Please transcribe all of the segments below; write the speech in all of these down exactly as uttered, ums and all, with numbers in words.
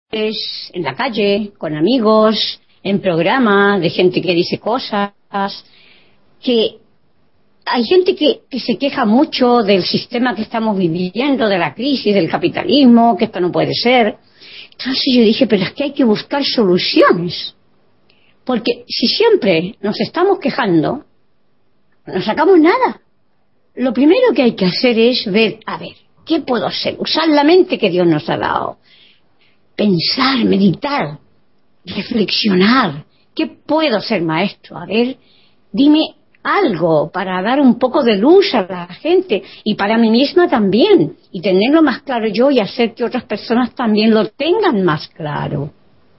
en la calle, con amigos, en programas, de gente que dice cosas, que hay gente que, que se queja mucho del sistema que estamos viviendo, de la crisis, del capitalismo, que esto no puede ser. Entonces yo dije, pero es que hay que buscar soluciones, porque si siempre nos estamos quejando, no sacamos nada. Lo primero que hay que hacer es ver, a ver, ¿qué puedo hacer? Usar la mente que Dios nos ha dado. Pensar, meditar, reflexionar. ¿Qué puedo hacer, maestro? A ver, dime algo para dar un poco de luz a la gente y para mí misma también, y tenerlo más claro yo y hacer que otras personas también lo tengan más claro.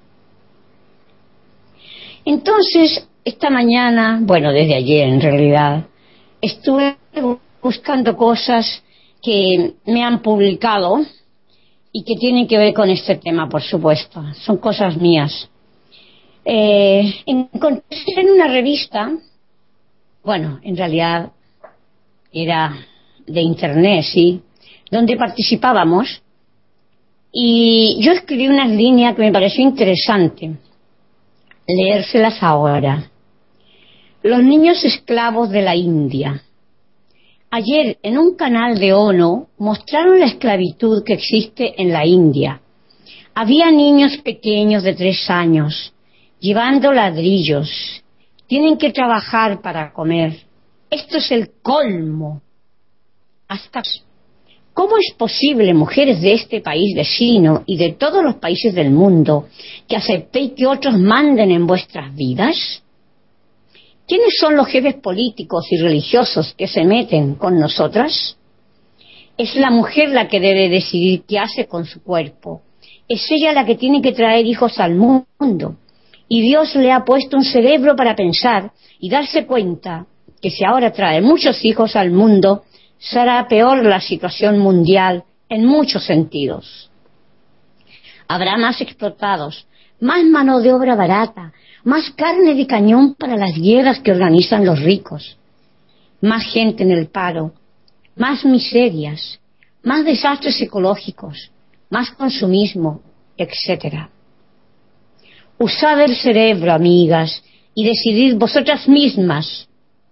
Entonces, esta mañana, bueno, desde ayer en realidad, estuve buscando cosas que me han publicado y que tienen que ver con este tema, por supuesto. Son cosas mías. Eh, encontré en una revista, bueno, en realidad era de internet, sí, donde participábamos, y yo escribí unas líneas que me pareció interesante leérselas ahora. Los niños esclavos de la India. Ayer en un canal de ONU mostraron la esclavitud que existe en la India. Había niños pequeños de tres años llevando ladrillos. Tienen que trabajar para comer. Esto es el colmo. Hasta ¿cómo es posible, mujeres de este país vecino y de todos los países del mundo, que aceptéis que otros manden en vuestras vidas? ¿Quiénes son los jefes políticos y religiosos que se meten con nosotras? Es la mujer la que debe decidir qué hace con su cuerpo. Es ella la que tiene que traer hijos al mundo. Y Dios le ha puesto un cerebro para pensar y darse cuenta que si ahora trae muchos hijos al mundo, será peor la situación mundial en muchos sentidos. Habrá más explotados, más mano de obra barata, más carne de cañón para las guerras que organizan los ricos, más gente en el paro, más miserias, más desastres ecológicos, más consumismo, etcétera. Usad el cerebro, amigas, y decidid vosotras mismas.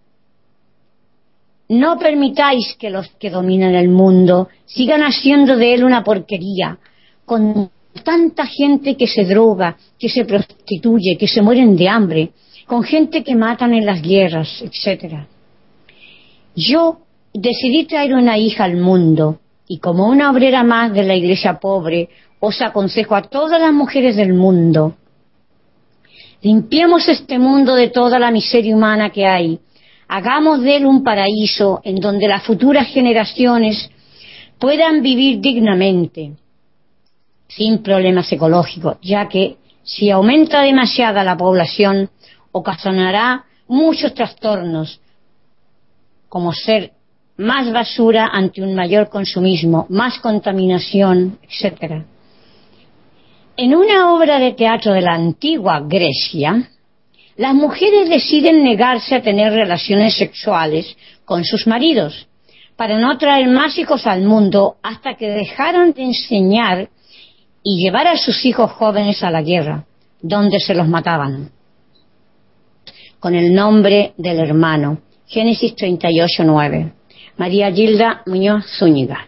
No permitáis que los que dominan el mundo sigan haciendo de él una porquería, con tanta gente que se droga, que se prostituye, que se mueren de hambre, con gente que matan en las guerras, etcétera. Yo decidí traer una hija al mundo, y como una obrera más de la iglesia pobre, os aconsejo a todas las mujeres del mundo: limpiemos este mundo de toda la miseria humana que hay. Hagamos de él un paraíso en donde las futuras generaciones puedan vivir dignamente, sin problemas ecológicos, ya que si aumenta demasiada la población, ocasionará muchos trastornos, como ser más basura ante un mayor consumismo, más contaminación, etcétera. En una obra de teatro de la antigua Grecia, las mujeres deciden negarse a tener relaciones sexuales con sus maridos para no traer más hijos al mundo, hasta que dejaron de enseñar y llevar a sus hijos jóvenes a la guerra, donde se los mataban, con el nombre del hermano. Génesis treinta y ocho, nueve. María Gilda Muñoz Zúñiga.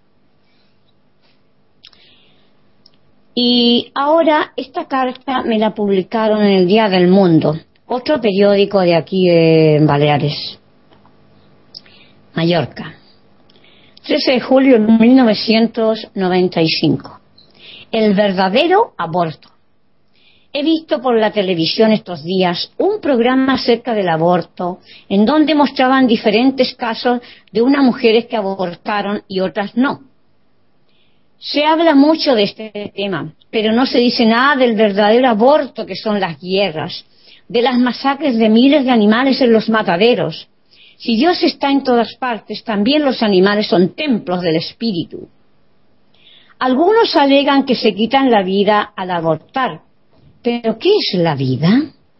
Y ahora esta carta me la publicaron en el Día del Mundo, otro periódico de aquí en Baleares, Mallorca, trece de julio de mil novecientos noventa y cinco. El verdadero aborto. He visto por la televisión estos días un programa acerca del aborto, en donde mostraban diferentes casos de unas mujeres que abortaron y otras no. Se habla mucho de este tema, pero no se dice nada del verdadero aborto, que son las guerras, de las masacres de miles de animales en los mataderos. Si Dios está en todas partes, también los animales son templos del espíritu. Algunos alegan que se quitan la vida al abortar, pero ¿qué es la vida?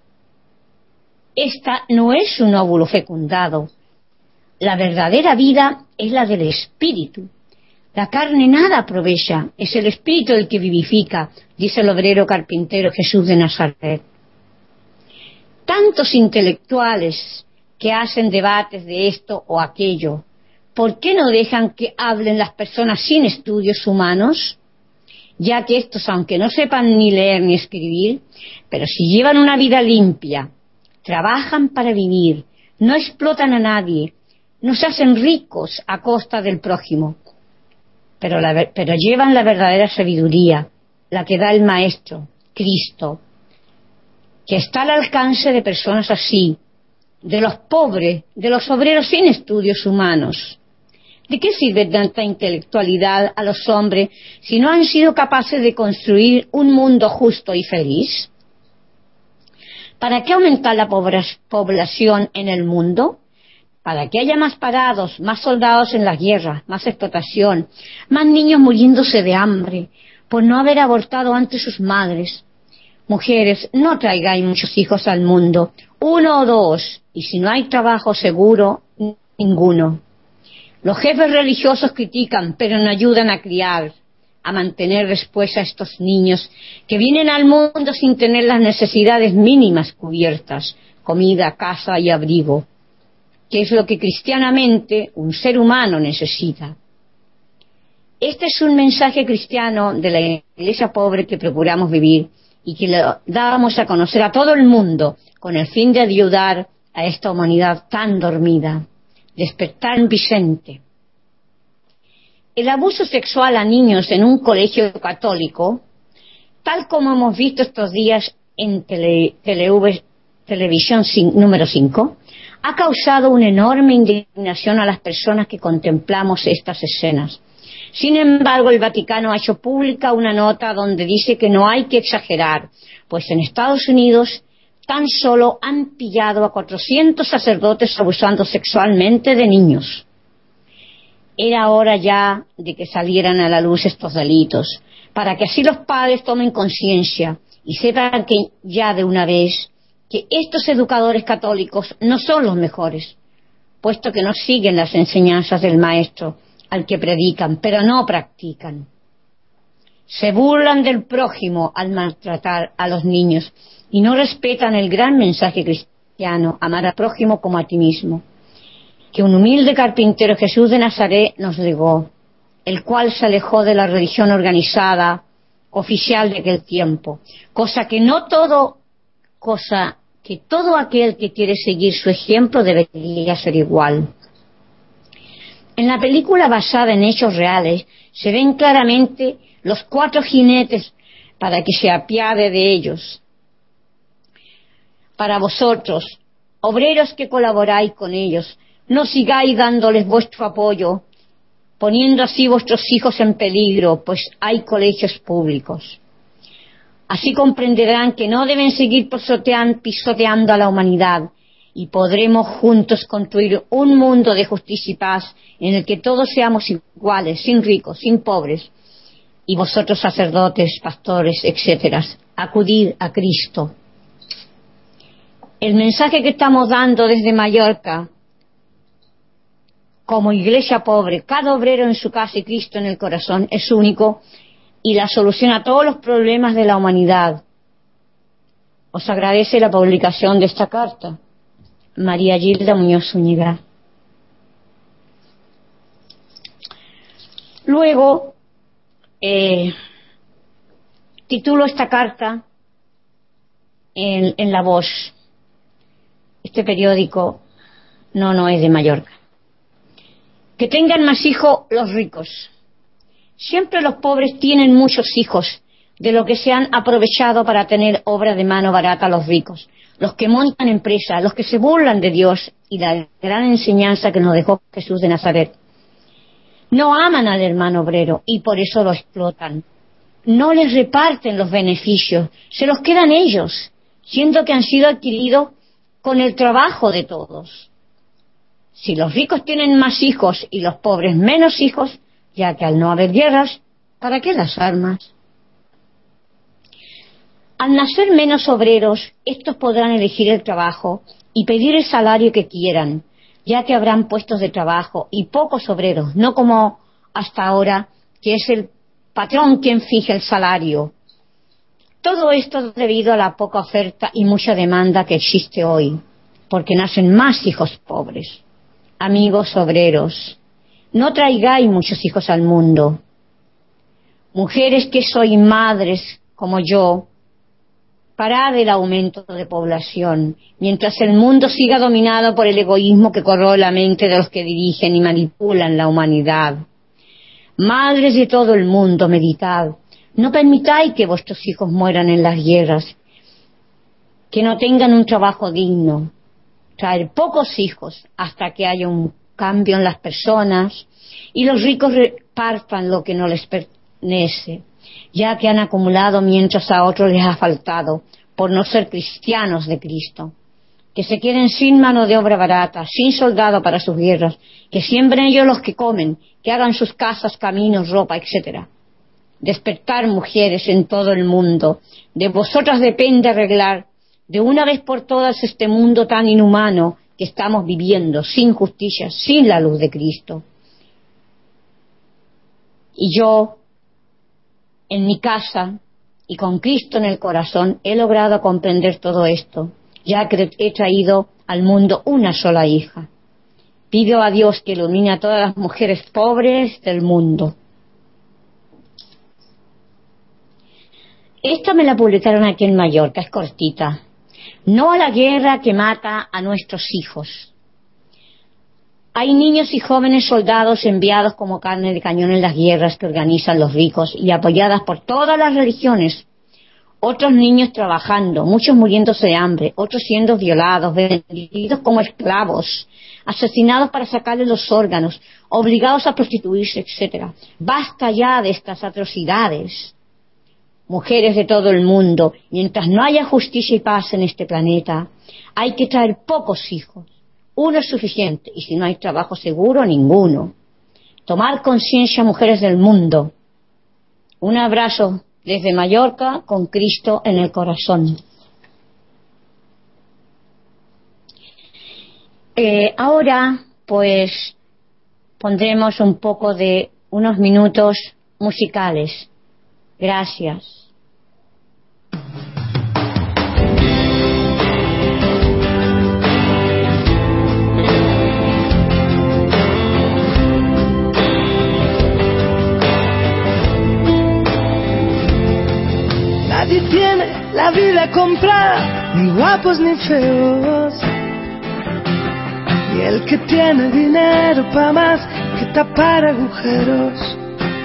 Esta no es un óvulo fecundado. La verdadera vida es la del espíritu. La carne nada aprovecha, es el espíritu el que vivifica, dice el obrero carpintero Jesús de Nazaret. Tantos intelectuales que hacen debates de esto o aquello, ¿por qué no dejan que hablen las personas sin estudios humanos? Ya que estos, aunque no sepan ni leer ni escribir, pero si llevan una vida limpia, trabajan para vivir, no explotan a nadie, no se hacen ricos a costa del prójimo, pero, la, pero llevan la verdadera sabiduría, la que da el Maestro, Cristo, que está al alcance de personas así, de los pobres, de los obreros sin estudios humanos. ¿De qué sirve tanta intelectualidad a los hombres si no han sido capaces de construir un mundo justo y feliz? ¿Para qué aumentar la población en el mundo? Para que haya más parados, más soldados en las guerras, más explotación, más niños muriéndose de hambre por no haber abortado antes sus madres. Mujeres, no traigáis muchos hijos al mundo, uno o dos, y si no hay trabajo seguro, ninguno. Los jefes religiosos critican, pero no ayudan a criar, a mantener después a estos niños que vienen al mundo sin tener las necesidades mínimas cubiertas, comida, casa y abrigo, que es lo que cristianamente un ser humano necesita. Este es un mensaje cristiano de la iglesia pobre que procuramos vivir y que lo dábamos a conocer a todo el mundo con el fin de ayudar a esta humanidad tan dormida. Despertar en Vicente. El abuso sexual a niños en un colegio católico, tal como hemos visto estos días en tele, tele, televisión número cinco, ha causado una enorme indignación a las personas que contemplamos estas escenas. Sin embargo, el Vaticano ha hecho pública una nota donde dice que no hay que exagerar, pues en Estados Unidos tan solo han pillado a cuatrocientos sacerdotes abusando sexualmente de niños. Era hora ya de que salieran a la luz estos delitos, para que así los padres tomen conciencia y sepan que ya de una vez que estos educadores católicos no son los mejores, puesto que no siguen las enseñanzas del Maestro al que predican, pero no practican. Se burlan del prójimo al maltratar a los niños y no respetan el gran mensaje cristiano, amar al prójimo como a ti mismo, que un humilde carpintero Jesús de Nazaret nos legó, el cual se alejó de la religión organizada, oficial de aquel tiempo, cosa que no todo, cosa que todo aquel que quiere seguir su ejemplo debería ser igual. En la película basada en hechos reales se ven claramente los cuatro jinetes para que se apiade de ellos. Para vosotros, obreros que colaboráis con ellos, no sigáis dándoles vuestro apoyo, poniendo así vuestros hijos en peligro, pues hay colegios públicos. Así comprenderán que no deben seguir pisoteando a la humanidad y podremos juntos construir un mundo de justicia y paz en el que todos seamos iguales, sin ricos, sin pobres. Y vosotros, sacerdotes, pastores, etcétera, acudid a Cristo. El mensaje que estamos dando desde Mallorca, como iglesia pobre, cada obrero en su casa y Cristo en el corazón, es único y la solución a todos los problemas de la humanidad. Os agradece la publicación de esta carta. María Gilda Muñoz Zúñiga. Luego, eh, titulo esta carta en, en La Voz. Este periódico no, no es de Mallorca. Que tengan más hijos los ricos. Siempre los pobres tienen muchos hijos, de lo que se han aprovechado para tener obra de mano barata los ricos, los que montan empresas, los que se burlan de Dios y la gran enseñanza que nos dejó Jesús de Nazaret. No aman al hermano obrero y por eso lo explotan. No les reparten los beneficios, se los quedan ellos, siendo que han sido adquiridos con el trabajo de todos. Si los ricos tienen más hijos y los pobres menos hijos, ya que al no haber guerras, ¿para qué las armas? Al nacer menos obreros, estos podrán elegir el trabajo y pedir el salario que quieran, ya que habrán puestos de trabajo y pocos obreros, no como hasta ahora, que es el patrón quien fija el salario. Todo esto debido a la poca oferta y mucha demanda que existe hoy, porque nacen más hijos pobres. Amigos obreros, no traigáis muchos hijos al mundo. Mujeres que sois madres como yo, parad el aumento de población, mientras el mundo siga dominado por el egoísmo que corroe la mente de los que dirigen y manipulan la humanidad. Madres de todo el mundo, meditad. No permitáis que vuestros hijos mueran en las guerras, que no tengan un trabajo digno. Traer pocos hijos hasta que haya un cambio en las personas y los ricos repartan lo que no les pertenece, ya que han acumulado mientras a otros les ha faltado por no ser cristianos de Cristo. Que se queden sin mano de obra barata, sin soldado para sus guerras, que siembren ellos los que comen, que hagan sus casas, caminos, ropa, etcétera. Despertar, mujeres, en todo el mundo. De vosotras depende arreglar de una vez por todas este mundo tan inhumano que estamos viviendo, sin justicia, sin la luz de Cristo. Y yo, en mi casa y con Cristo en el corazón, he logrado comprender todo esto, ya que he traído al mundo una sola hija. Pido a Dios que ilumine a todas las mujeres pobres del mundo. Esta me la publicaron aquí en Mallorca, es cortita. No a la guerra que mata a nuestros hijos. Hay niños y jóvenes soldados enviados como carne de cañón en las guerras que organizan los ricos y apoyadas por todas las religiones. Otros niños trabajando, muchos muriéndose de hambre, otros siendo violados, vendidos como esclavos, asesinados para sacarles los órganos, obligados a prostituirse, etcétera. Basta ya de estas atrocidades. Mujeres de todo el mundo, mientras no haya justicia y paz en este planeta, hay que traer pocos hijos. Uno es suficiente, y si no hay trabajo seguro, ninguno. Tomar conciencia, mujeres del mundo. Un abrazo desde Mallorca, con Cristo en el corazón. Eh, ahora, pues, pondremos un poco de unos minutos musicales. Gracias. Nadie tiene la vida comprada, ni guapos ni feos. Y el que tiene dinero pa' más que tapar agujeros.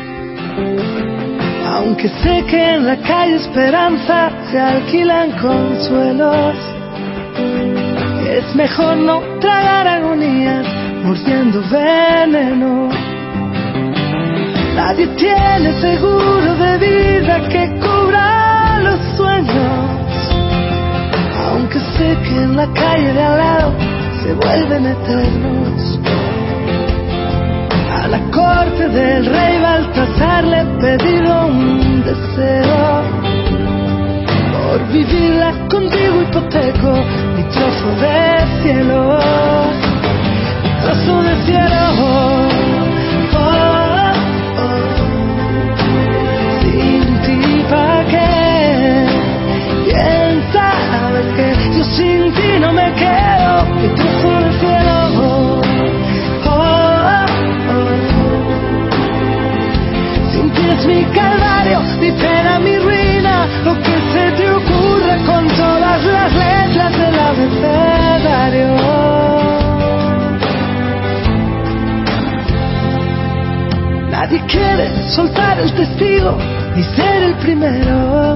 Aunque sé que en la calle Esperanza se alquilan consuelos, es mejor no tragar agonías mordiendo veneno. Nadie tiene seguro de vida que cubra los sueños, aunque sé que en la calle de al lado se vuelven eternos. A la corte del rey Baltasar le he pedido un deseo. Por vivirla contigo hipoteco mi trozo de cielo. Mi trozo de cielo. Oh, oh. Sin ti pa' qué. Bien sabes que yo sin ti no me quedo. Mi trozo de cielo. Es mi calvario, mi pena, mi ruina, lo que se te ocurre con todas las letras del abecedario. Nadie quiere soltar el testigo ni ser el primero.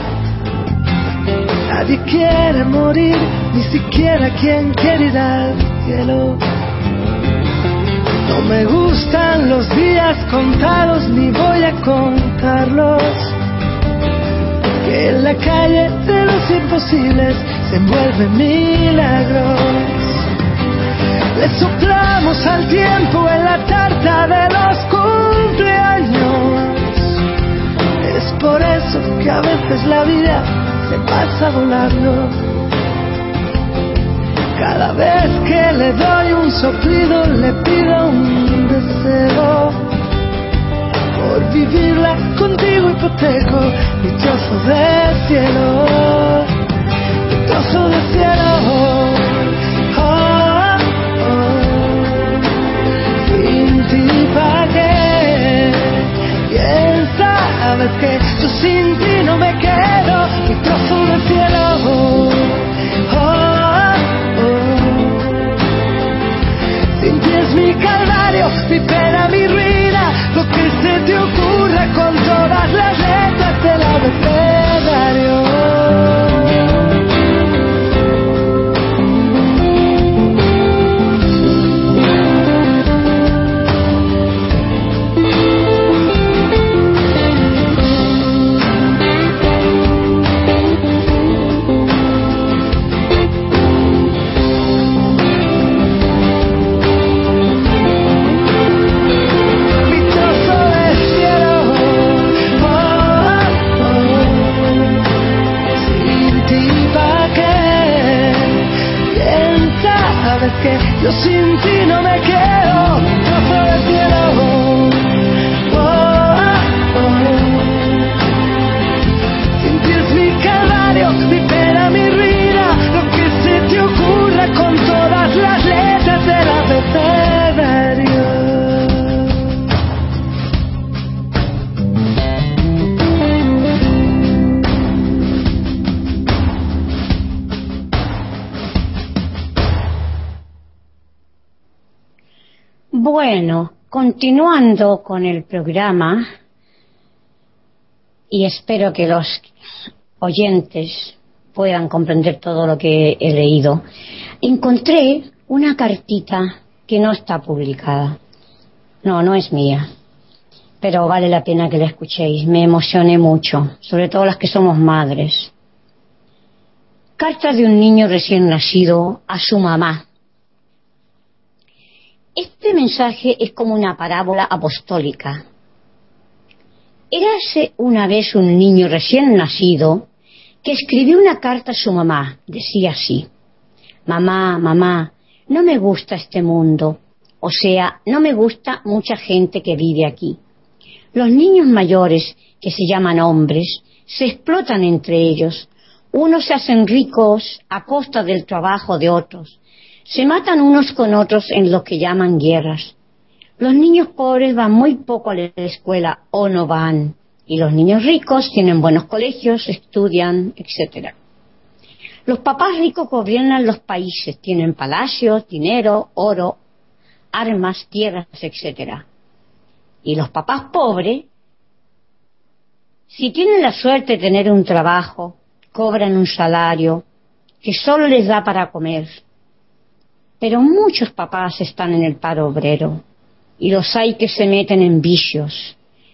Nadie quiere morir, ni siquiera quien quiere ir al cielo. No me gustan los días contados, ni voy a contarlos. Que en la calle de los imposibles se envuelven milagros. Le soplamos al tiempo en la tarta de los cumpleaños. Es por eso que a veces la vida se pasa volando. Cada vez que le doy un soplido le pido un deseo. vivirla contigo hipoteco mi trozo de cielo, mi trozo de cielo. Oh, oh. Sin ti pa' qué, bien sabes que yo sin ti no me quedo, mi trozo de cielo. Oh, oh. Sin ti es mi calvario, mi pena, mi ruina, lo que se te ocurra con todas las letras del abecedario. Que yo sin ti no me quedo, trozo de cielo. Oh, oh. Sin ti es mi calvario, mi pena, mi ruina, lo que se te ocurra con todas las letras del abecedario. Bueno, continuando con el programa, y espero que los oyentes puedan comprender todo lo que he leído, encontré una cartita que no está publicada. No, no es mía, pero vale la pena que la escuchéis. Me emocioné mucho, sobre todo las que somos madres. Carta de un niño recién nacido a su mamá. Este mensaje es como una parábola apostólica. Érase una vez un niño recién nacido que escribió una carta a su mamá. Decía así: mamá, mamá, no me gusta este mundo. O sea, no me gusta mucha gente que vive aquí. Los niños mayores, que se llaman hombres, se explotan entre ellos. Unos se hacen ricos a costa del trabajo de otros. Se matan unos con otros en lo que llaman guerras. Los niños pobres van muy poco a la escuela o no van. Y los niños ricos tienen buenos colegios, estudian, etcétera. Los papás ricos gobiernan los países, tienen palacios, dinero, oro, armas, tierras, etcétera. Y los papás pobres, si tienen la suerte de tener un trabajo, cobran un salario que solo les da para comer. Pero muchos papás están en el paro obrero y los hay que se meten en vicios.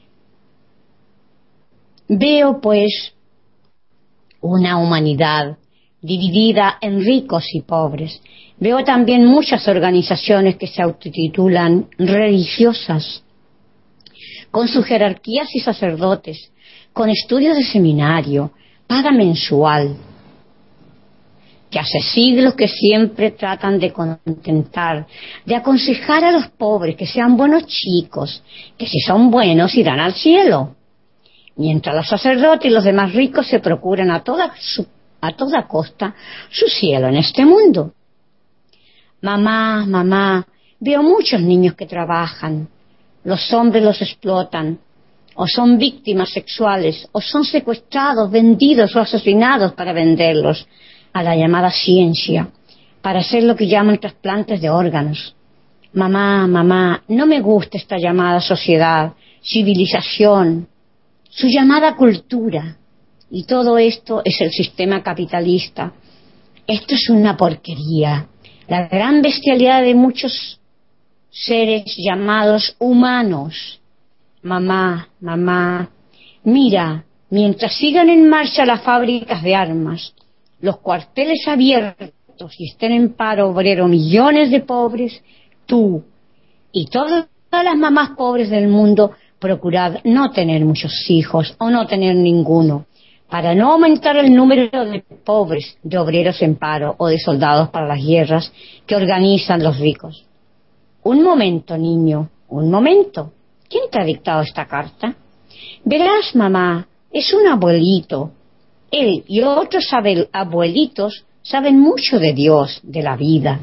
Veo, pues, una humanidad dividida en ricos y pobres. Veo también muchas organizaciones que se autotitulan religiosas, con sus jerarquías y sacerdotes, con estudios de seminario, paga mensual, que hace siglos que siempre tratan de contentar, de aconsejar a los pobres que sean buenos chicos, que si son buenos irán al cielo. Mientras los sacerdotes y los demás ricos se procuran a toda, su, a toda costa su cielo en este mundo. Mamá, mamá, veo muchos niños que trabajan. Los hombres los explotan, o son víctimas sexuales, o son secuestrados, vendidos o asesinados para venderlos a la llamada ciencia, para hacer lo que llaman trasplantes de órganos. Mamá, mamá, no me gusta esta llamada sociedad, civilización, su llamada cultura. Y todo esto es el sistema capitalista. Esto es una porquería. La gran bestialidad de muchos seres llamados humanos. Mamá, mamá, mira, mientras sigan en marcha las fábricas de armas, los cuarteles abiertos y estén en paro obrero millones de pobres, tú y todas las mamás pobres del mundo procurad no tener muchos hijos o no tener ninguno, para no aumentar el número de pobres, de obreros en paro o de soldados para las guerras que organizan los ricos. Un momento, niño, un momento. ¿Quién te ha dictado esta carta? Verás, mamá, es un abuelito. Él y otros abuelitos saben mucho de Dios, de la vida.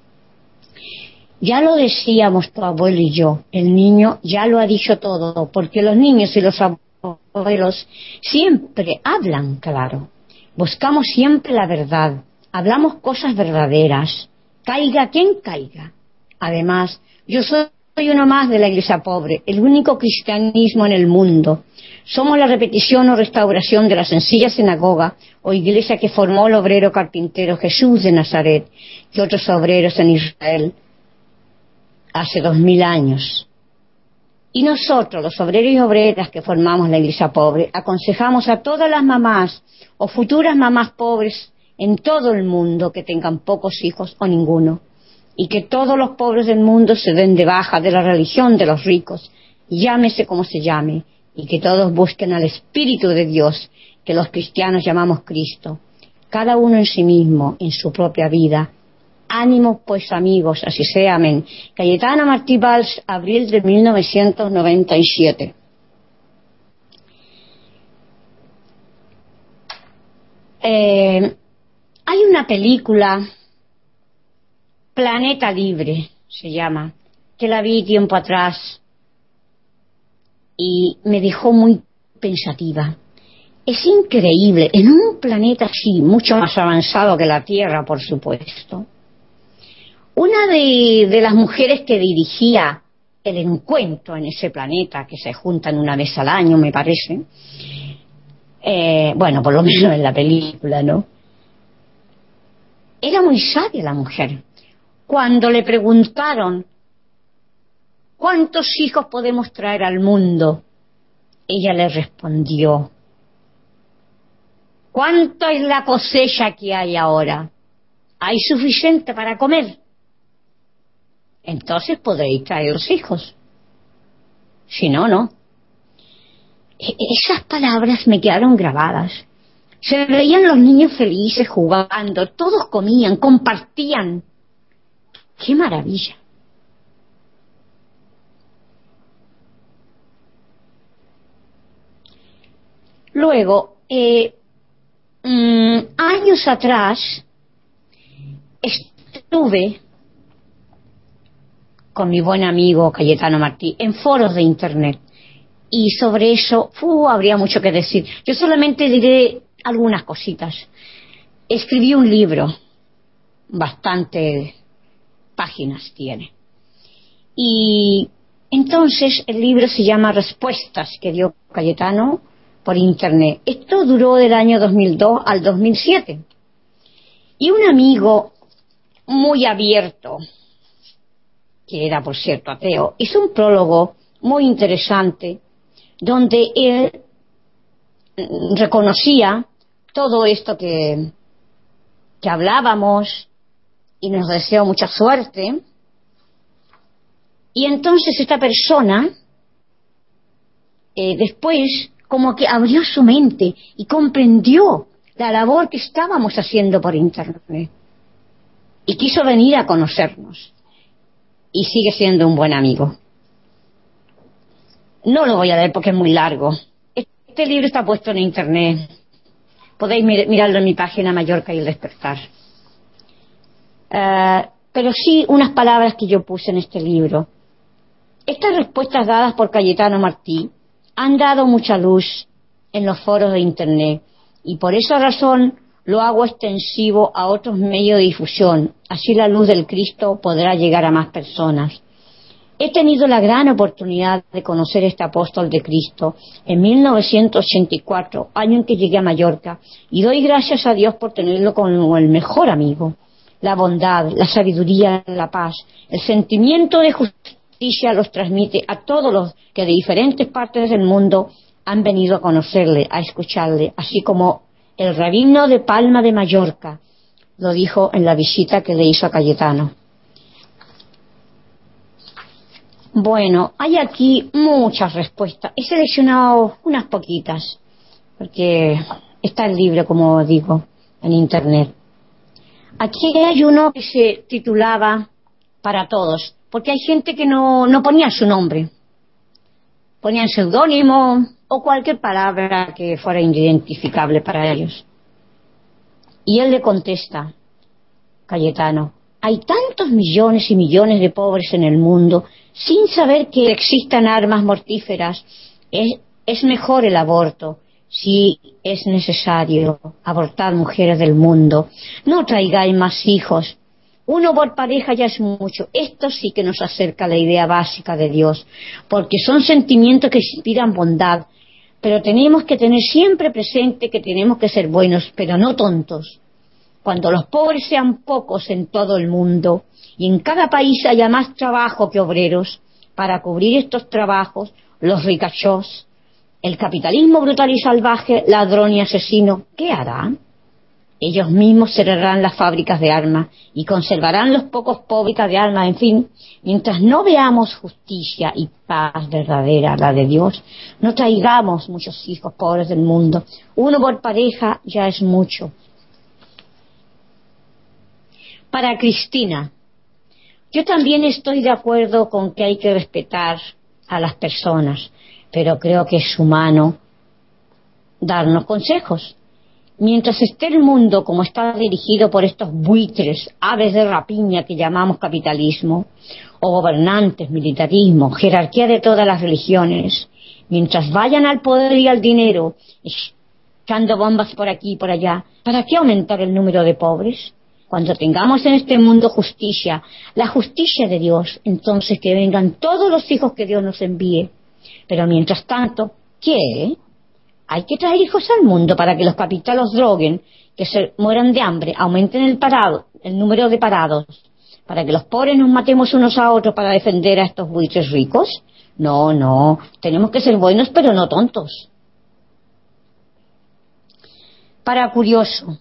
Ya lo decíamos tu abuelo y yo, el niño ya lo ha dicho todo, porque los niños y los abuelos siempre hablan claro. Buscamos siempre la verdad, hablamos cosas verdaderas, caiga quien caiga. Además, yo soy uno más de la iglesia pobre, el único cristianismo en el mundo. Somos la repetición o restauración de la sencilla sinagoga o iglesia que formó el obrero carpintero Jesús de Nazaret y otros obreros en Israel hace dos mil años. Y nosotros, los obreros y obreras que formamos la iglesia pobre, aconsejamos a todas las mamás o futuras mamás pobres en todo el mundo que tengan pocos hijos o ninguno, y que todos los pobres del mundo se den de baja de la religión de los ricos, llámese como se llame, y que todos busquen al Espíritu de Dios, que los cristianos llamamos Cristo, cada uno en sí mismo, en su propia vida. Ánimo, pues, amigos, así sea, amén. Cayetano Martí Valls, abril de mil novecientos noventa y siete. Eh, hay una película, Planeta Libre, se llama, que la vi tiempo atrás y me dejó muy pensativa. Es increíble, en un planeta así, mucho más avanzado que la Tierra, por supuesto, una de, de las mujeres que dirigía el encuentro en ese planeta, que se juntan una vez al año, me parece, eh, bueno, por lo menos en la película, ¿no? Era muy sabia la mujer. Cuando le preguntaron ¿cuántos hijos podemos traer al mundo?, ella le respondió: ¿cuánta es la cosecha que hay ahora? ¿Hay suficiente para comer? Entonces podréis traer los hijos. Si no, no. E- esas palabras me quedaron grabadas. Se veían los niños felices jugando, todos comían, compartían. ¡Qué maravilla! Luego, eh, mmm, años atrás, estuve con mi buen amigo Cayetano Martí en foros de internet, y sobre eso uh, habría mucho que decir. Yo solamente diré algunas cositas. Escribí un libro, bastante páginas tiene, y entonces el libro se llama Respuestas que dio Cayetano por internet. Esto duró del año dos mil dos al dos mil siete, y un amigo muy abierto, que era por cierto ateo, hizo un prólogo muy interesante donde él reconocía todo esto que, que hablábamos y nos deseó mucha suerte. Y entonces esta persona eh, después como que abrió su mente y comprendió la labor que estábamos haciendo por internet y quiso venir a conocernos, y sigue siendo un buen amigo. No lo voy a leer porque es muy largo. Este libro está puesto en internet, podéis mir- mirarlo en mi página Mallorca y el Despertar. Uh, pero sí unas palabras que yo puse en este libro. Estas respuestas dadas por Cayetano Martí han dado mucha luz en los foros de internet, y por esa razón lo hago extensivo a otros medios de difusión. Así la luz del Cristo podrá llegar a más personas. He tenido la gran oportunidad de conocer a este apóstol de Cristo en mil novecientos ochenta y cuatro, año en que llegué a Mallorca, y doy gracias a Dios por tenerlo como el mejor amigo. La bondad, la sabiduría, la paz, el sentimiento de justicia los transmite a todos los que de diferentes partes del mundo han venido a conocerle, a escucharle, así como el rabino de Palma de Mallorca lo dijo en la visita que le hizo a Cayetano. Bueno, hay aquí muchas respuestas. He seleccionado unas poquitas, porque está el libro, como digo, en internet. Aquí hay uno que se titulaba Para Todos, porque hay gente que no, no ponía su nombre. Ponían seudónimo o cualquier palabra que fuera identificable para ellos. Y él le contesta, Cayetano, hay tantos millones y millones de pobres en el mundo sin saber que existan armas mortíferas. Es, es mejor el aborto. Si es necesario abortar, mujeres del mundo, no traigáis más hijos. Uno por pareja ya es mucho. Esto sí que nos acerca a la idea básica de Dios, porque son sentimientos que inspiran bondad, pero tenemos que tener siempre presente que tenemos que ser buenos, pero no tontos. Cuando los pobres sean pocos en todo el mundo y en cada país haya más trabajo que obreros, para cubrir estos trabajos, los ricachos, el capitalismo brutal y salvaje, ladrón y asesino, ¿qué harán? Ellos mismos cerrarán las fábricas de armas y conservarán los pocos fábricas de armas. En fin, mientras no veamos justicia y paz verdadera, la de Dios, no traigamos muchos hijos pobres del mundo. Uno por pareja ya es mucho. Para Cristina, yo también estoy de acuerdo con que hay que respetar a las personas, pero creo que es humano darnos consejos. Mientras esté el mundo como está dirigido por estos buitres, aves de rapiña que llamamos capitalismo, o gobernantes, militarismo, jerarquía de todas las religiones, mientras vayan al poder y al dinero, echando bombas por aquí y por allá, ¿para qué aumentar el número de pobres? Cuando tengamos en este mundo justicia, la justicia de Dios, entonces que vengan todos los hijos que Dios nos envíe. Pero mientras tanto, ¿qué? Hay que traer hijos al mundo para que los capitales los droguen, que se mueran de hambre, aumenten el parado, el número de parados, para que los pobres nos matemos unos a otros para defender a estos buitres ricos. No, no, tenemos que ser buenos pero no tontos. Para Curioso,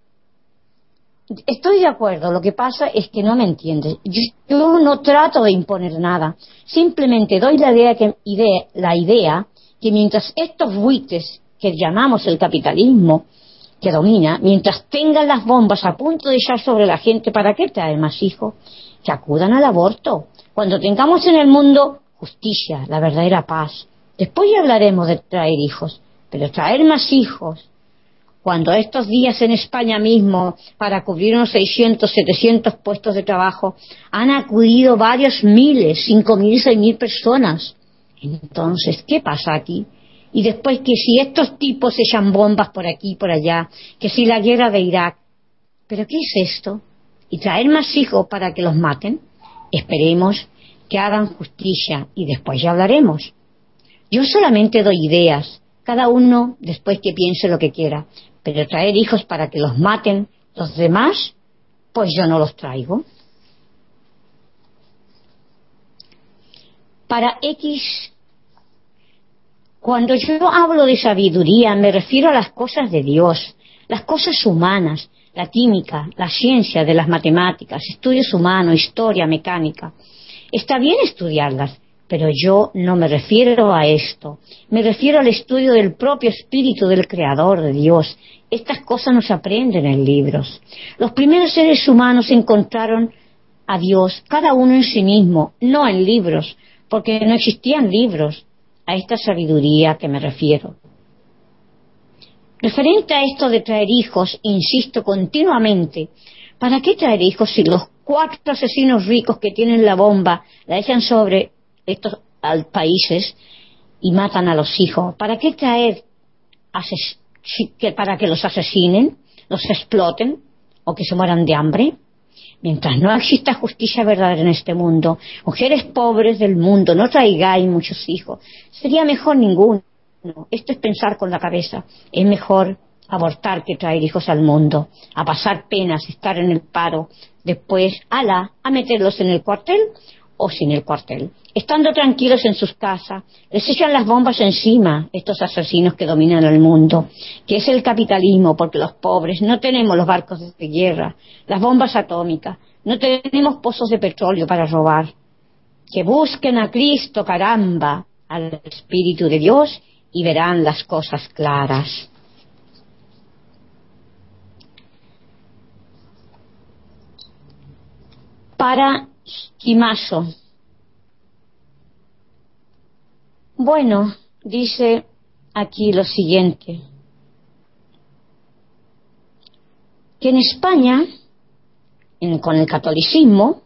estoy de acuerdo, lo que pasa es que no me entiendes. Yo, yo no trato de imponer nada, simplemente doy la idea, que, idea, la idea que mientras estos buitres que llamamos el capitalismo que domina, mientras tengan las bombas a punto de echar sobre la gente, ¿para qué traer más hijos? Que acudan al aborto. Cuando tengamos en el mundo justicia, la verdadera paz, después ya hablaremos de traer hijos, pero traer más hijos, cuando estos días en España mismo, para cubrir unos seiscientos, setecientos puestos de trabajo, han acudido varios miles, cinco mil, seis mil personas. Entonces, ¿qué pasa aquí? Y después que si estos tipos echan bombas por aquí y por allá, que si la guerra de Irak, ¿pero qué es esto? ¿Y traer más hijos para que los maten? Esperemos que hagan justicia y después ya hablaremos. Yo solamente doy ideas, cada uno después que piense lo que quiera, pero traer hijos para que los maten los demás, pues yo no los traigo. Para X, cuando yo hablo de sabiduría me refiero a las cosas de Dios, las cosas humanas, la química, la ciencia de las matemáticas, estudios humanos, historia, mecánica. Está bien estudiarlas, pero yo no me refiero a esto. Me refiero al estudio del propio espíritu del Creador, de Dios. Estas cosas no se aprenden en libros. Los primeros seres humanos encontraron a Dios, cada uno en sí mismo, no en libros, porque no existían libros. A esta sabiduría que me refiero. Referente a esto de traer hijos, insisto continuamente, ¿para qué traer hijos si los cuatro asesinos ricos que tienen la bomba la echan sobre estos países y matan a los hijos? ¿Para qué traer ases- que para que los asesinen, los exploten o que se mueran de hambre? Mientras no exista justicia verdadera en este mundo, mujeres pobres del mundo, no traigáis muchos hijos. Sería mejor ninguno. Esto es pensar con la cabeza. Es mejor abortar que traer hijos al mundo, a pasar penas, estar en el paro, después, ala, a meterlos en el cuartel o sin el cuartel. Estando tranquilos en sus casas, les echan las bombas encima, estos asesinos que dominan el mundo, que es el capitalismo, porque los pobres no tenemos los barcos de guerra, las bombas atómicas, no tenemos pozos de petróleo para robar. Que busquen a Cristo, caramba, al Espíritu de Dios, y verán las cosas claras. Para Quimaso. Bueno, dice, aquí lo siguiente, que en España, en, con el catolicismo,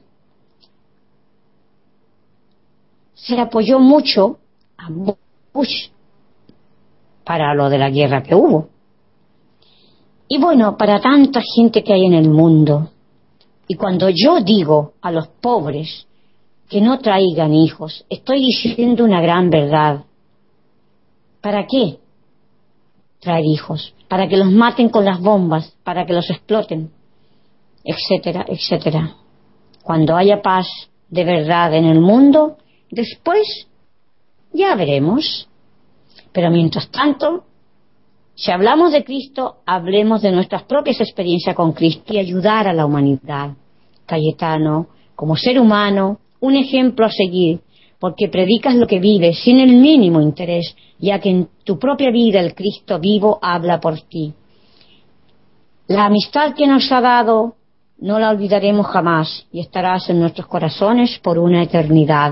se apoyó mucho a Bush para lo de la guerra que hubo. Y bueno, para tanta gente que hay en el mundo, y cuando yo digo a los pobres que no traigan hijos, estoy diciendo una gran verdad. ¿Para qué traer hijos? Para que los maten con las bombas, para que los exploten, etcétera, etcétera. Cuando haya paz de verdad en el mundo, después ya veremos. Pero mientras tanto, si hablamos de Cristo, hablemos de nuestras propias experiencias con Cristo y ayudar a la humanidad. Cayetano, como ser humano, un ejemplo a seguir, porque predicas lo que vives sin el mínimo interés, ya que en tu propia vida el Cristo vivo habla por ti. La amistad que nos ha dado no la olvidaremos jamás y estarás en nuestros corazones por una eternidad.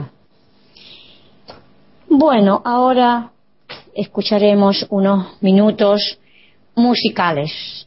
Bueno, ahora escucharemos unos minutos musicales.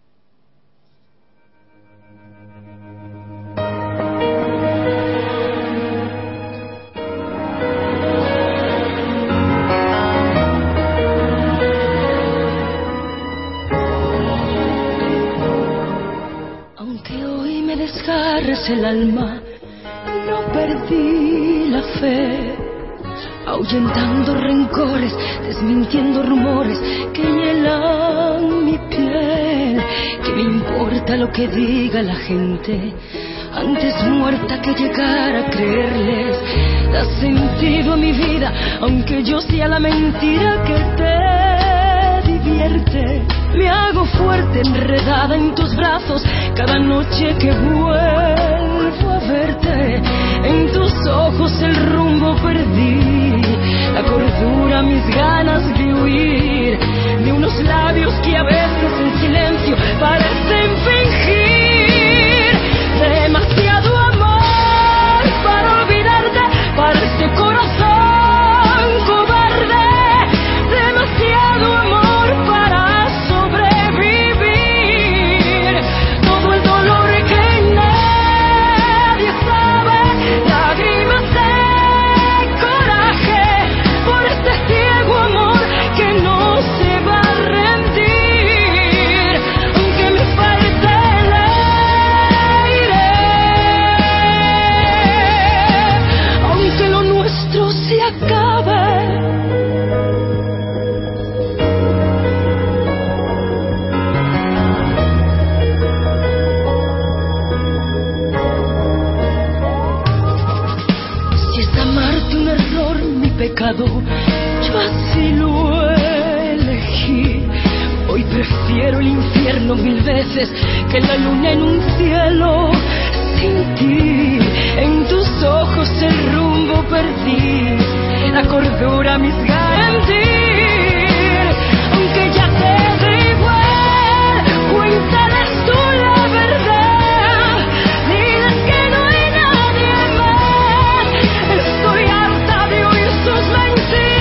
Aunque hoy me desgarres el alma, no perdí la fe. Ahuyentando rencores, desmintiendo rumores que hielan mi piel. ¿Qué me importa lo que diga la gente? Antes muerta que llegar a creerles. Da sentido a mi vida, aunque yo sea la mentira que te divierte. Me hago fuerte, enredada en tus brazos, cada noche que vuelvo a verte. En tus ojos el rumbo perdí, la cordura, mis ganas de huir, de unos labios que a veces en silencio parecen fingir. Demasiado amor para olvidarte, para este corazón cobarde. Demasiado amor para sobrevivir. Todo el dolor que nadie sabe, lágrimas de coraje por este ciego amor que no se va a rendir, aunque me falte el aire, aunque lo nuestro se acabe. Si es amarte un error, mi pecado, yo así lo elegí. Hoy prefiero el infierno mil veces que la luna en un cielo sin ti. En tus ojos el rumbo perdí, la cordura, mis ganas de ir. Aunque ya te da igual, cuéntales tú la verdad. Diles que no hay nadie más. Estoy harta de oír sus mentiras.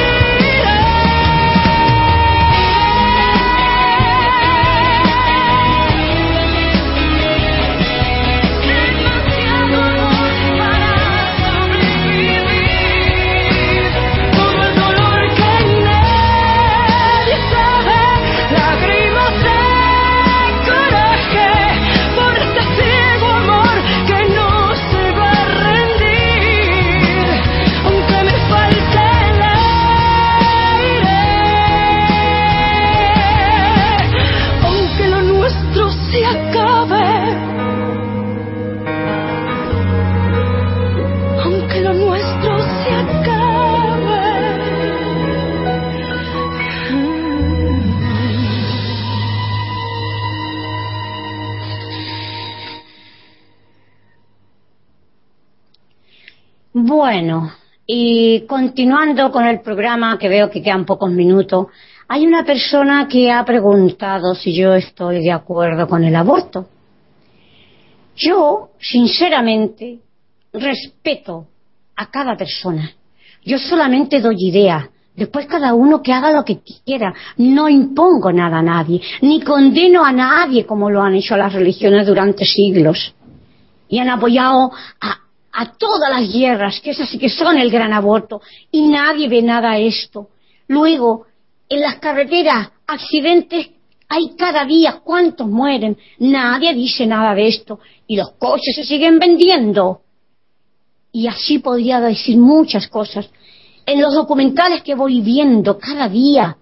Demasiado amor para sobrevivir. Todo el dolor que nadie sabe, lágrimas de coraje por este ciego amor que no se va a rendir, aunque me falte el aire, aunque lo nuestro se acabe, aunque lo nuestro se acabe. Bueno, y continuando con el programa, que veo que quedan pocos minutos, hay una persona que ha preguntado si yo estoy de acuerdo con el aborto. Yo, sinceramente, respeto a cada persona. Yo solamente doy idea, Después cada uno que haga lo que quiera. No impongo nada a nadie, ni condeno a nadie como lo han hecho las religiones durante siglos. Y han apoyado a, a todas las guerras, que esas sí que son el gran aborto, y nadie ve nada a esto. Luego, en las carreteras, accidentes hay cada día. ¿Cuántos mueren? Nadie dice nada de esto. Y los coches se siguen vendiendo. Y así podría decir muchas cosas. En los documentales que voy viendo cada día,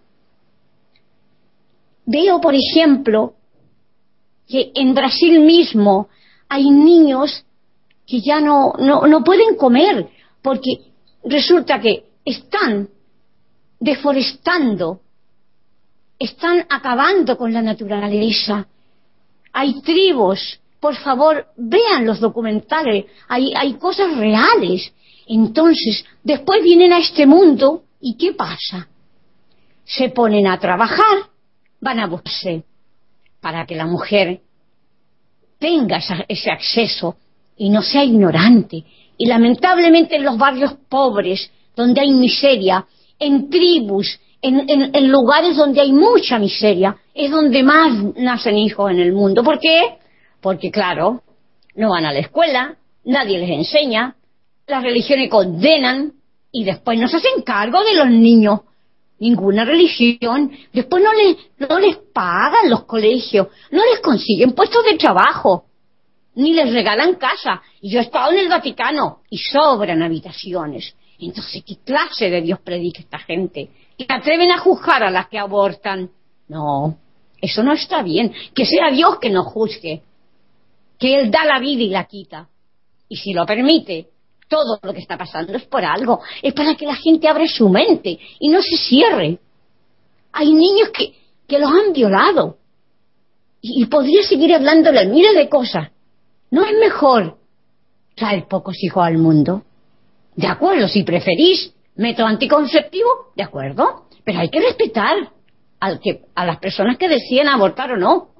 veo, por ejemplo, que en Brasil mismo hay niños que ya no, no, no pueden comer, porque resulta que están deforestando, están acabando con la naturaleza. Hay tribus, por favor, vean los documentales, hay, hay cosas reales. Entonces, después vienen a este mundo, ¿y qué pasa? Se ponen a trabajar, van a buscarse para que la mujer tenga esa, ese acceso y no sea ignorante. Y lamentablemente en los barrios pobres, donde hay miseria, en tribus, en, en, en lugares donde hay mucha miseria, es donde más nacen hijos en el mundo. ¿Por qué? Porque, claro, no van a la escuela, nadie les enseña, las religiones condenan y después no se hacen cargo de los niños. Ninguna religión. Después no les, no les pagan los colegios, no les consiguen puestos de trabajo, ni les regalan casa. Y yo he estado en el Vaticano y sobran habitaciones. Entonces, ¿qué clase de Dios predica esta gente? ¿Que atreven a juzgar a las que abortan? No, eso no está bien. Que sea Dios que nos juzgue, que Él da la vida y la quita. Y si lo permite, todo lo que está pasando es por algo, es para que la gente abra su mente y no se cierre. Hay niños que, que los han violado y, y podría seguir hablándole miles de cosas. ¿No es mejor traer pocos hijos al mundo? De acuerdo, si preferís método anticonceptivo, de acuerdo, pero hay que respetar al que, a las personas que deciden abortar o no.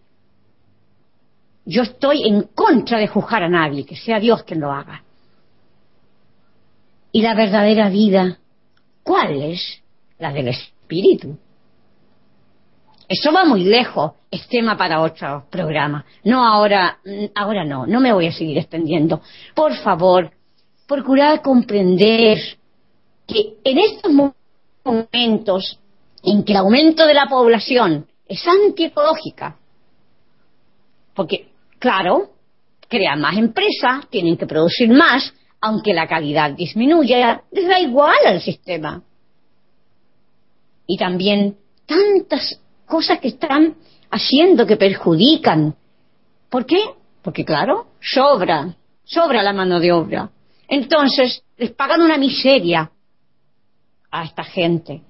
Yo estoy en contra de juzgar a nadie, que sea Dios quien lo haga. ¿Y la verdadera vida cuál es? La del espíritu. Eso va muy lejos, es tema para otro programa. No ahora, ahora no, no me voy a seguir extendiendo. Por favor, procurad comprender que en estos momentos en que el aumento de la población es antiecológica, porque, claro, crean más empresas, tienen que producir más, aunque la calidad disminuya, les da igual al sistema. Y también tantas cosas que están haciendo que perjudican. ¿Por qué? Porque, claro, sobra, sobra la mano de obra. Entonces, les pagan una miseria a esta gente.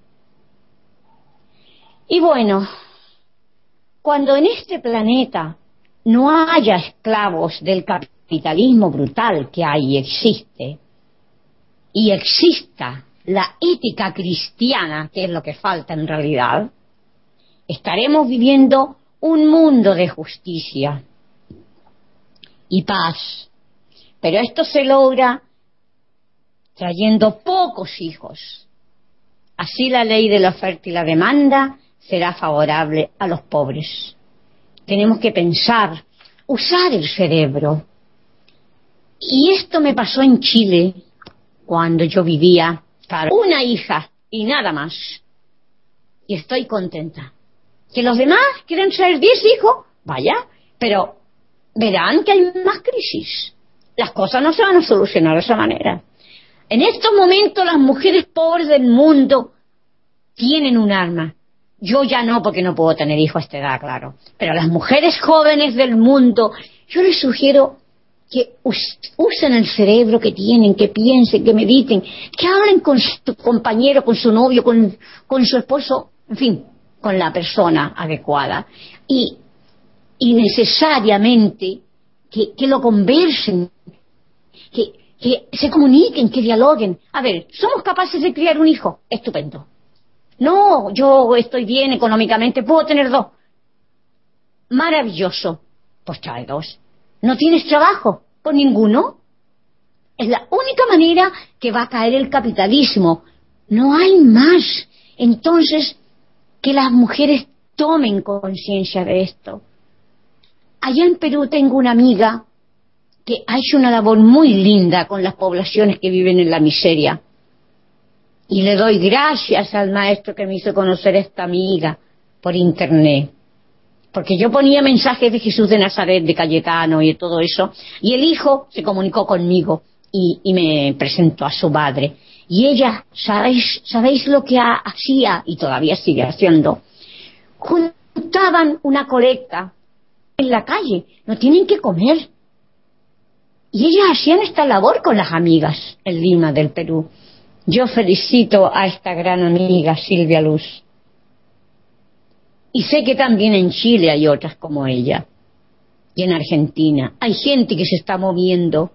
Y bueno, cuando en este planeta no haya esclavos del capitalismo brutal que hay y existe, y exista la ética cristiana, que es lo que falta en realidad, estaremos viviendo un mundo de justicia y paz. Pero esto se logra trayendo pocos hijos. Así la ley de la oferta y la demanda será favorable a los pobres. Tenemos que pensar, usar el cerebro. Y esto me pasó en Chile, cuando yo vivía, claro, una hija y nada más. Y estoy contenta. Que los demás quieren traer diez hijos, vaya, pero verán que hay más crisis. Las cosas no se van a solucionar de esa manera. En estos momentos las mujeres pobres del mundo tienen un arma. Yo ya no, porque no puedo tener hijos a esta edad, claro. Pero a las mujeres jóvenes del mundo, yo les sugiero que usen el cerebro que tienen, que piensen, que mediten, que hablen con su compañero, con su novio, con, con su esposo, en fin, con la persona adecuada. Y, y necesariamente que, que lo conversen, que, que se comuniquen, que dialoguen. A ver, ¿somos capaces de criar un hijo? Estupendo. No, yo estoy bien económicamente, puedo tener dos. Maravilloso. Pues trae dos. ¿No tienes trabajo? Pues ninguno. Es la única manera que va a caer el capitalismo. no hay más. Entonces, que las mujeres tomen conciencia de esto. Allá en Perú tengo una amiga que ha hecho una labor muy linda con las poblaciones que viven en la miseria. Y le doy gracias al maestro que me hizo conocer a esta amiga por internet. Porque yo ponía mensajes de Jesús de Nazaret, de Cayetano y de todo eso, y el hijo se comunicó conmigo y, y me presentó a su madre. Y ella, ¿sabéis, sabéis lo que ha, hacía? Y todavía sigue haciendo. Juntaban una colecta en la calle, no tienen que comer. Y ellas hacían esta labor con las amigas en Lima del Perú. Yo felicito a esta gran amiga Silvia Luz. Y sé que también en Chile hay otras como ella. Y en Argentina. Hay gente que se está moviendo.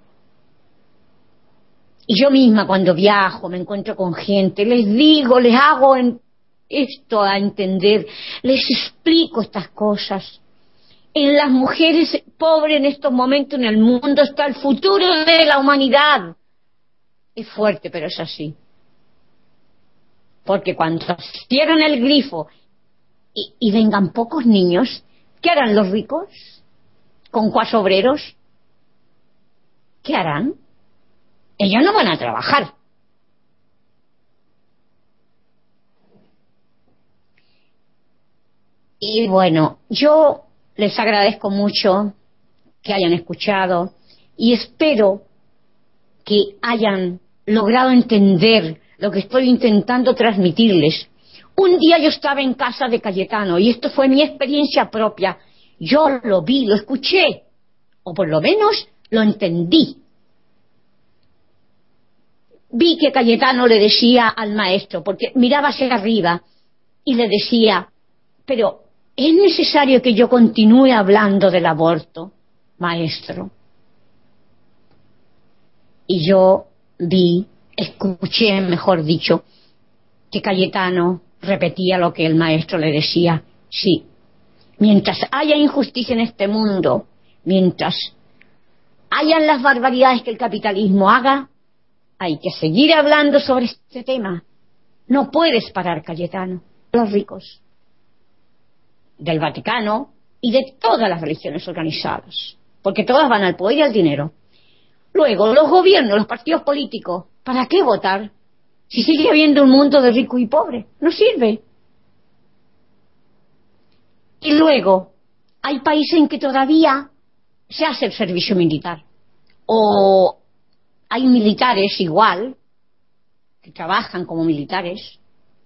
Y yo misma cuando viajo me encuentro con gente, les digo, les hago en esto a entender, les explico estas cosas. En las mujeres pobres en estos momentos en el mundo está el futuro de la humanidad. Es fuerte, pero es así. Porque cuando cierran el grifo y, y vengan pocos niños, ¿qué harán los ricos? ¿Con cuatro obreros? ¿Qué harán? Ellos no van a trabajar. Y bueno, yo les agradezco mucho que hayan escuchado y espero que hayan logrado entender lo que estoy intentando transmitirles. Un día yo estaba en casa de Cayetano y esto fue mi experiencia propia. Yo lo vi, lo escuché, o por lo menos lo entendí. Vi que Cayetano le decía al maestro, porque miraba hacia arriba, y le decía, pero ¿es necesario que yo continúe hablando del aborto, maestro? Y yo vi, escuché, mejor dicho, que Cayetano repetía lo que el maestro le decía. Sí, mientras haya injusticia en este mundo, mientras hayan las barbaridades que el capitalismo haga, hay que seguir hablando sobre este tema. No puedes parar, Cayetano. Los ricos del Vaticano y de todas las religiones organizadas, porque todas van al poder y al dinero. Luego, los gobiernos, los partidos políticos, ¿para qué votar? Si sigue habiendo un mundo de rico y pobre, no sirve. Y luego, hay países en que todavía se hace el servicio militar, o hay militares igual, que trabajan como militares,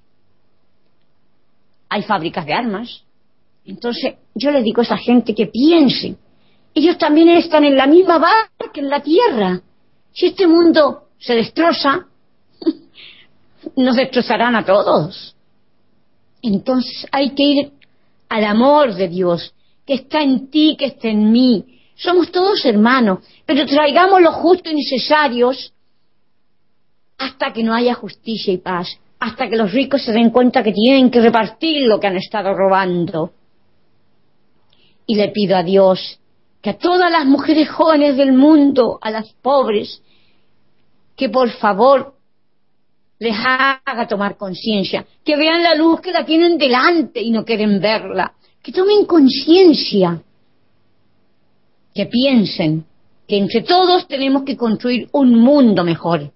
hay fábricas de armas. Entonces, yo le digo a esa gente que piensen, ellos también están en la misma barca en la tierra. Si este mundo se destroza, nos destrozarán a todos. Entonces hay que ir al amor de Dios, que está en ti, que está en mí. Somos todos hermanos, pero traigamos lo justo y necesarios hasta que no haya justicia y paz, hasta que los ricos se den cuenta que tienen que repartir lo que han estado robando. Y le pido a Dios que a todas las mujeres jóvenes del mundo, a las pobres, que por favor les haga tomar conciencia, que vean la luz que la tienen delante y no quieren verla, que tomen conciencia, que piensen que entre todos tenemos que construir un mundo mejor,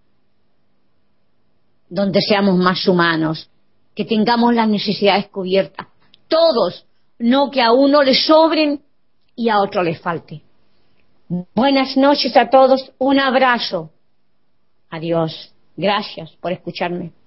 donde seamos más humanos, que tengamos las necesidades cubiertas, todos, no que a uno le sobren y a otro le falte. Buenas noches a todos, un abrazo. Adiós. Gracias por escucharme.